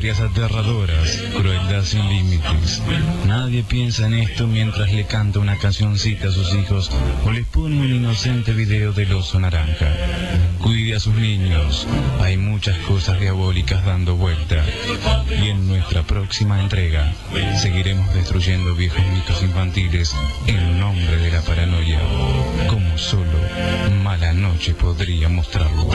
historias aterradoras, crueldad sin límites. Nadie piensa en esto mientras le canta una cancioncita a sus hijos o les pone un inocente video del oso naranja. Cuide a sus niños, hay muchas cosas diabólicas dando vuelta. Y en nuestra próxima entrega seguiremos destruyendo viejos mitos infantiles en nombre de la paranoia, como solo Mala Noche podría mostrarlo.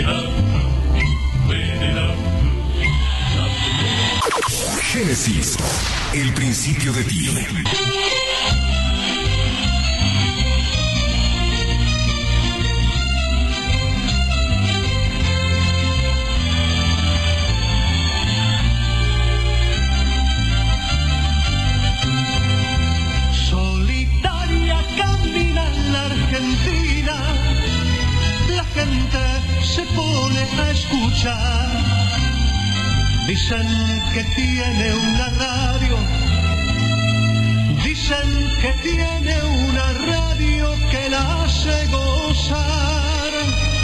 Génesis, el principio de ti. Solitaria camina la Argentina, la gente se pone a escuchar. Dicen que tiene una radio, dicen que tiene una radio que la hace gozar.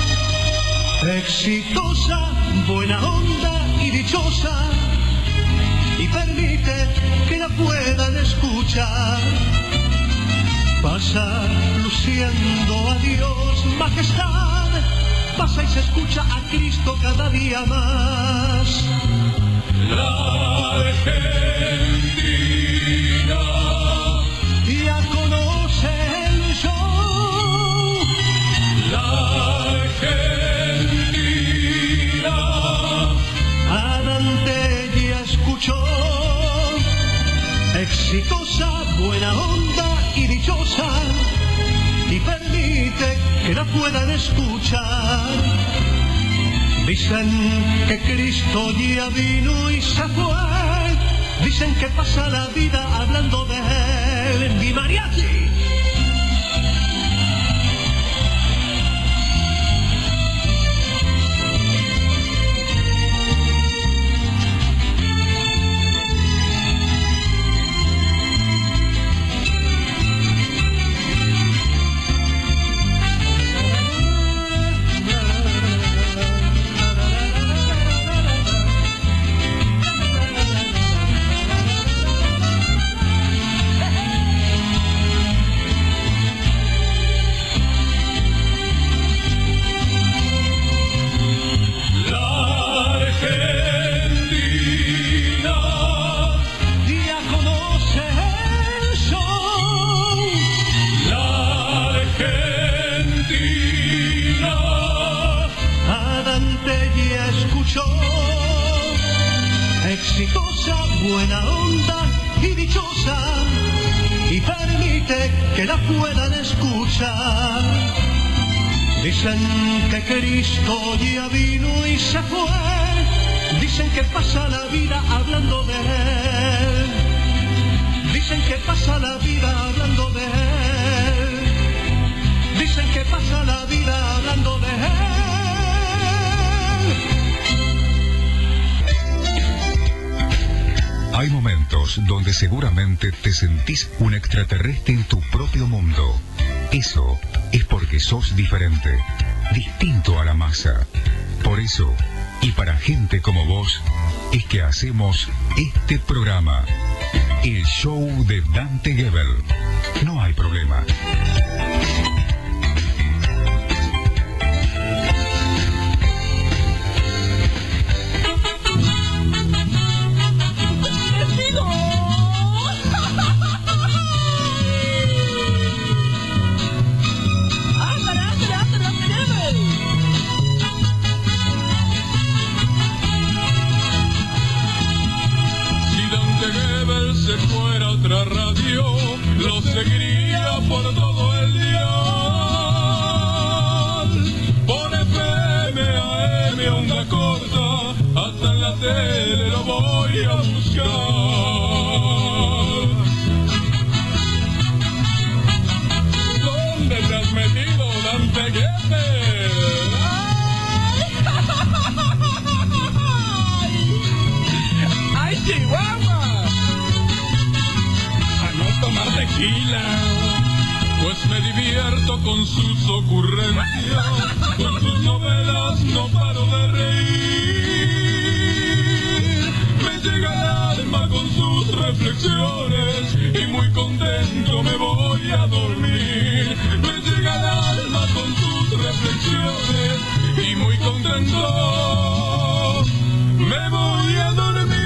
Exitosa, buena onda y dichosa, y permite que la puedan escuchar. Pasa luciendo a Dios majestad, pasa y se escucha a Cristo cada día más. La Argentina ya conoce el show. La Argentina a Dante ya escuchó. Exitosa, buena onda y dichosa, y permite que la puedan escuchar. Dicen que Cristo ya vino y se fue, dicen que pasa la vida hablando de él. ¡Mi mariachi! Exitosa, buena onda y dichosa, y permite que la puedan escuchar. Dicen que Cristo ya vino y se fue, dicen que pasa la vida hablando de él. Dicen que pasa la vida hablando de él. Dicen que pasa la vida hablando de él. Hay momentos donde seguramente te sentís un extraterrestre en tu propio mundo. Eso es porque sos diferente, distinto a la masa. Por eso, y para gente como vos, es que hacemos este programa, el show de Dante Gebel. No hay problema. Se fuera otra radio, lo seguiría por todo el día. Por FM, AM, onda corta, hasta en la tele lo voy a buscar. ¿Dónde te has metido, Dante Gebel? ¡Ay, Chihuahua! Tomar tequila, pues me divierto con sus ocurrencias, con sus novelas no paro de reír. reflexiones y muy contento me voy a dormir. Me llega al alma con tus reflexiones y muy contento me voy a dormir.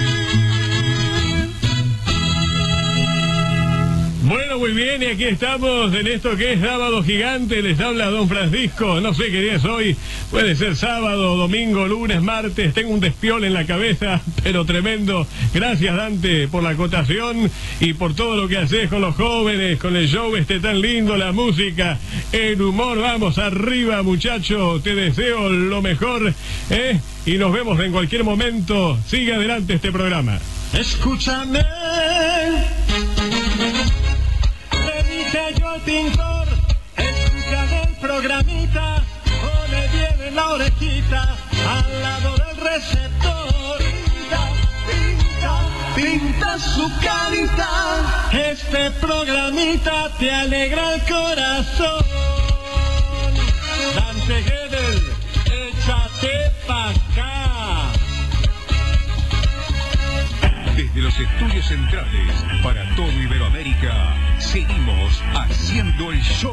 Bueno, muy bien, y aquí estamos en esto que es Sábado Gigante. Les habla Don Francisco. No sé qué día es hoy. Puede ser sábado, domingo, lunes, martes. Tengo un despiol en la cabeza, pero tremendo. Gracias, Dante, por la acotación y por todo lo que haces con los jóvenes, con el show tan lindo, la música, el humor. Vamos arriba, muchacho. Te deseo lo mejor, ¿eh? Y nos vemos en cualquier momento. Sigue adelante este programa. Escúchame. Yo al pintor, escuchan el programita, pone bien en la orejita, al lado del receptor, pinta su carita, este programita te alegra el corazón. Dante Gebel, échate pa' acá. Desde los estudios centrales para todo Iberoamérica, seguimos haciendo el show.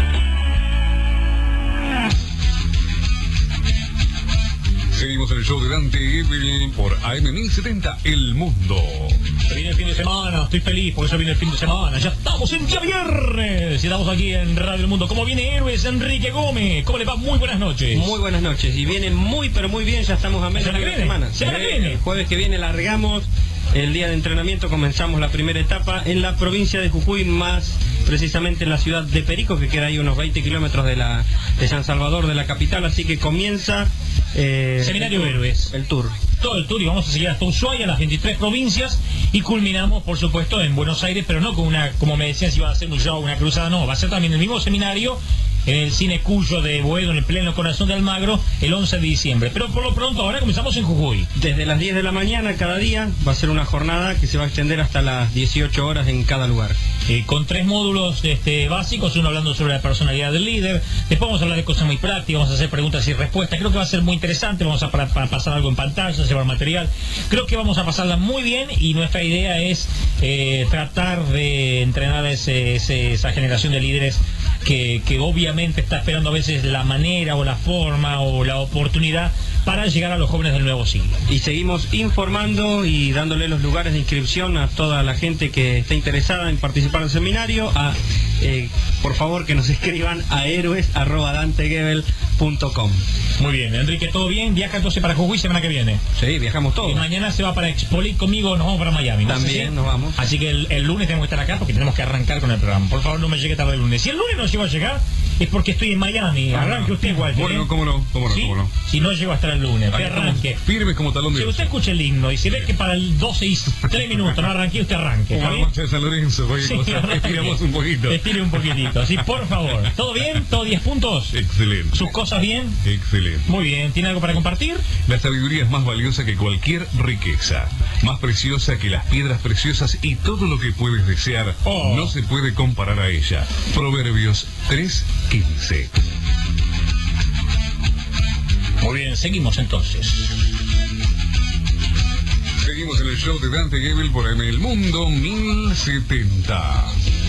Seguimos en el show de Dante Gebel por AM1070 El Mundo. Se viene el fin de semana, estoy feliz porque se viene el fin de semana. Ya estamos en día viernes y estamos aquí en Radio El Mundo. ¿Cómo viene Héroes? Enrique Gómez. ¿Cómo le va? Muy buenas noches. Muy buenas noches. Y viene muy, pero muy bien. Ya estamos a menos de una semana. El jueves que viene largamos el día de entrenamiento. Comenzamos la primera etapa en la provincia de Jujuy, más precisamente en la ciudad de Perico, que queda ahí unos 20 kilómetros de San Salvador, de la capital. Así que comienza Seminario Héroes. El tour. Todo el tour, y vamos a seguir hasta Ushuaia, las 23 provincias, y culminamos, por supuesto, en Buenos Aires, pero no con una, como me decían, si iba a ser un show, una cruzada, no, va a ser también el mismo seminario en el Cine Cuyo de Boedo, en el pleno corazón de Almagro, el 11 de diciembre. Pero por lo pronto, ahora comenzamos en Jujuy. Desde las 10 de la mañana cada día va a ser una jornada que se va a extender hasta las 18 horas en cada lugar. Con 3 módulos básicos, uno hablando sobre la personalidad del líder, después vamos a hablar de cosas muy prácticas, vamos a hacer preguntas y respuestas. Creo que va a ser muy interesante, vamos a pasar algo en pantalla, llevar material. Creo que vamos a pasarla muy bien, y nuestra idea es tratar de entrenar esa generación de líderes que obviamente está esperando a veces la manera o la forma o la oportunidad para llegar a los jóvenes del nuevo siglo. Y seguimos informando y dándole los lugares de inscripción a toda la gente que esté interesada en participar del seminario. Por favor, que nos escriban a héroes@dantegebel.com. Muy bien, Enrique, ¿todo bien? ¿Viaja entonces para Jujuy semana que viene? Sí, viajamos todos. Y mañana se va para Expolit conmigo, nos vamos para Miami. También nos vamos. Así que el lunes tenemos que estar acá porque tenemos que arrancar con el programa. Por favor, no me llegue tarde el lunes. Si el lunes no llego a llegar, es porque estoy en Miami. Arranque usted igual. Bueno, cómo no. ¿Sí? Si no llego a estar el lunes, que arranque. Firme como talón de Si usted escucha el himno y si ve que para el 12 y 3 minutos no arranqué, usted arranque. Como la marcha de San Lorenzo, estiramos un poquito. Estire un poquitito, así, por favor. ¿Todo bien? ¿Todo 10 puntos? Excelente. ¿Sus cosas bien? Excelente. Muy bien. ¿Tiene algo para compartir? La sabiduría es más valiosa que cualquier riqueza, más preciosa que las piedras preciosas, y todo lo que puedes desear no se puede comparar a ella. Proverbios 3:15. Muy bien, seguimos entonces. Seguimos en el show de Dante Gebel por AM El Mundo 1070.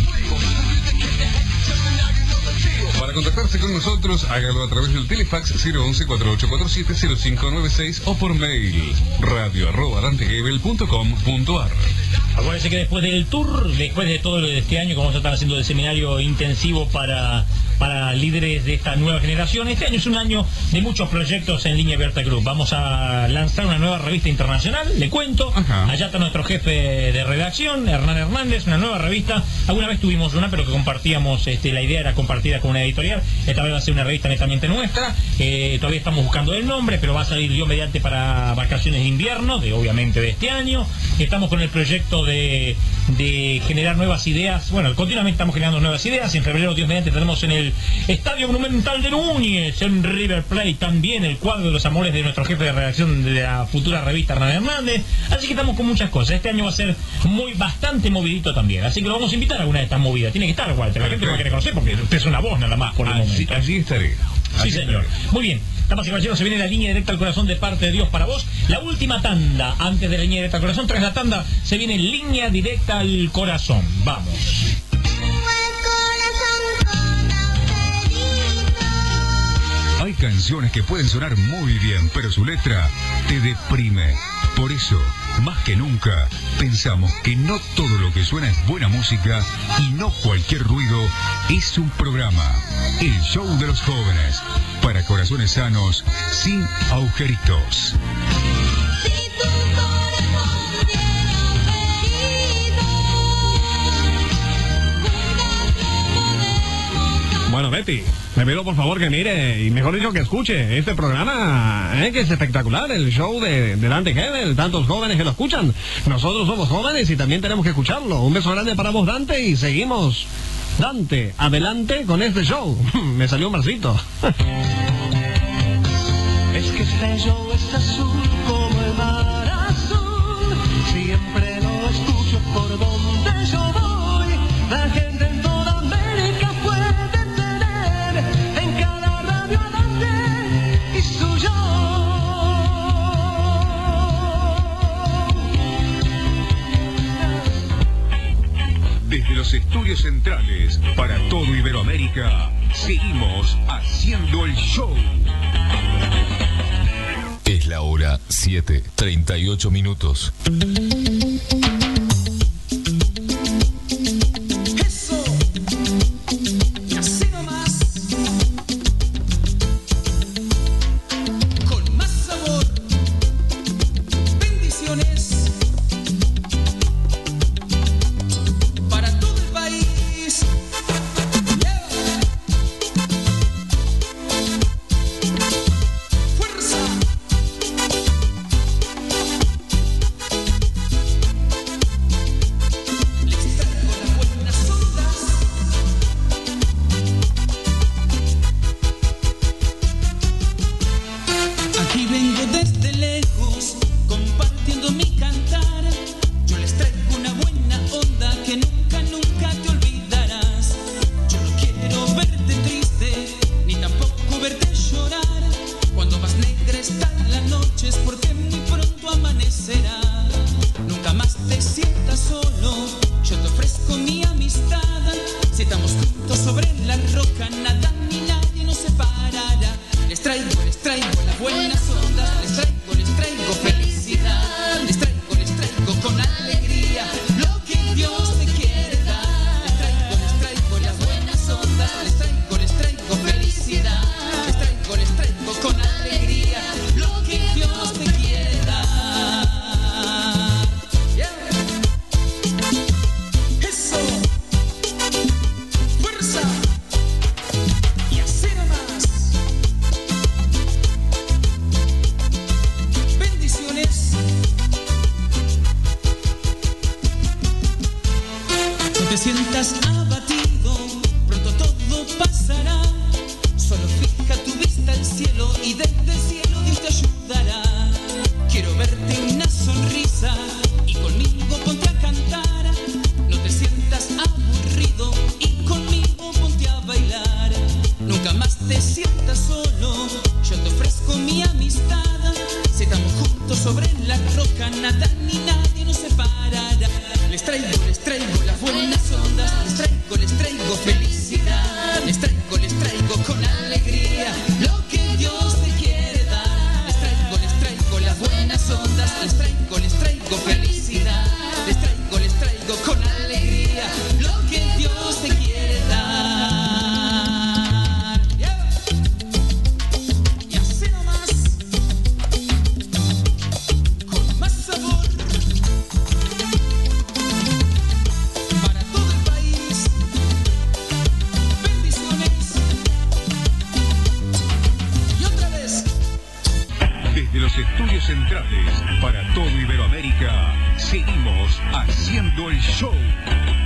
Para contactarse con nosotros, hágalo a través del telefax 011-4847-0596 o por mail radio@dantegebel.com.ar. Acuérdense que después del tour, después de todo lo de este año que vamos a estar haciendo el seminario intensivo para líderes de esta nueva generación, este año es un año de muchos proyectos en Línea Abierta Group. Vamos a lanzar una nueva revista internacional, le cuento. Ajá. Allá está nuestro jefe de redacción, Hernán Hernández, una nueva revista. Alguna vez tuvimos una, pero que compartíamos, la idea era compartida con una editorial. Esta vez va a ser una revista netamente nuestra. Todavía estamos buscando el nombre, pero va a salir Dios mediante para vacaciones de invierno, obviamente de este año. Estamos con el proyecto de generar nuevas ideas. Bueno, continuamente estamos generando nuevas ideas. En febrero, Dios mediante, tenemos en el Estadio Monumental de Núñez, en River Plate, también el cuadro de los amores de nuestro jefe de redacción de la futura revista, Hernán Hernández. Así que estamos con muchas cosas. Este año va a ser bastante movidito también. Así que lo vamos a invitar a alguna de estas movidas. Tiene que estar, Walter. La gente lo va a querer conocer porque usted es una voz nada más por el momento. Allí estaré. Sí, señor. Muy bien. Damas y caballeros, se viene la línea directa al corazón de parte de Dios para vos. La última tanda, antes de la línea directa al corazón, tras la tanda, se viene línea directa al corazón. Vamos. Hay canciones que pueden sonar muy bien, pero su letra te deprime. Por eso, más que nunca, pensamos que no todo lo que suena es buena música y no cualquier ruido es un programa. El show de los jóvenes, para corazones sanos, sin agujeritos. Bueno, Betty, me pido por favor que mire, y mejor dicho que escuche este programa, que es espectacular, el show de Dante Gebel, tantos jóvenes que lo escuchan. Nosotros somos jóvenes y también tenemos que escucharlo. Un beso grande para vos, Dante, y seguimos. Dante, adelante con este show. Me salió un marcito. Es que este show es azul como el mar azul. Siempre lo escucho por donde yo voy. La gente en toda América puede tener en cada radio a Dante y su show. Desde los estudios centrales para todo Iberoamérica, seguimos haciendo el show. Es la hora 7:38 minutos. Eso, y así nomás, con más sabor, bendiciones para todo el país. Fuerza. Aquí vengo desde lejos, compartiendo mi cantar. Yo les traigo una buena onda que nunca, nunca te olvidarás. Yo no quiero verte triste, ni tampoco verte llorar. Cuando más negra está la noche es porque muy pronto amanecerá. Nunca más te sientas solo, yo te ofrezco mi amistad. Si estamos juntos sobre la roca, nada ni nadie nos separará. Les traigo las buenas ondas, les traigo felicidad, les traigo con alegría lo que Dios te quiere dar. Les traigo las buenas ondas, les traigo felicidad, les traigo con alegría lo que Dios te quiere dar. Yeah. Eso, fuerza, y así nomás. Bendiciones. No te sientas abatido, pronto todo pasará. Solo fija tu vista al cielo y desde el cielo Dios te ayudará. Quiero verte una sonrisa y conmigo ponte a cantar. No te sientas aburrido y conmigo ponte a bailar. Nunca más te sientas solo, yo te ofrezco mi amistad. Si estamos juntos sobre la roca, nada ni nadie nos separará. Les traigo las buenas ondas, les traigo felicidad, les traigo con alegría lo que Dios te quiere dar. Les traigo las buenas ondas, les traigo felicidad, les traigo con alegría lo que Dios te quiere dar. Yeah. Y así nomás, con más sabor, para todo el país. Bendiciones. Y otra vez. Desde los estudios centrales para todo Iberoamérica, seguimos haciendo el show.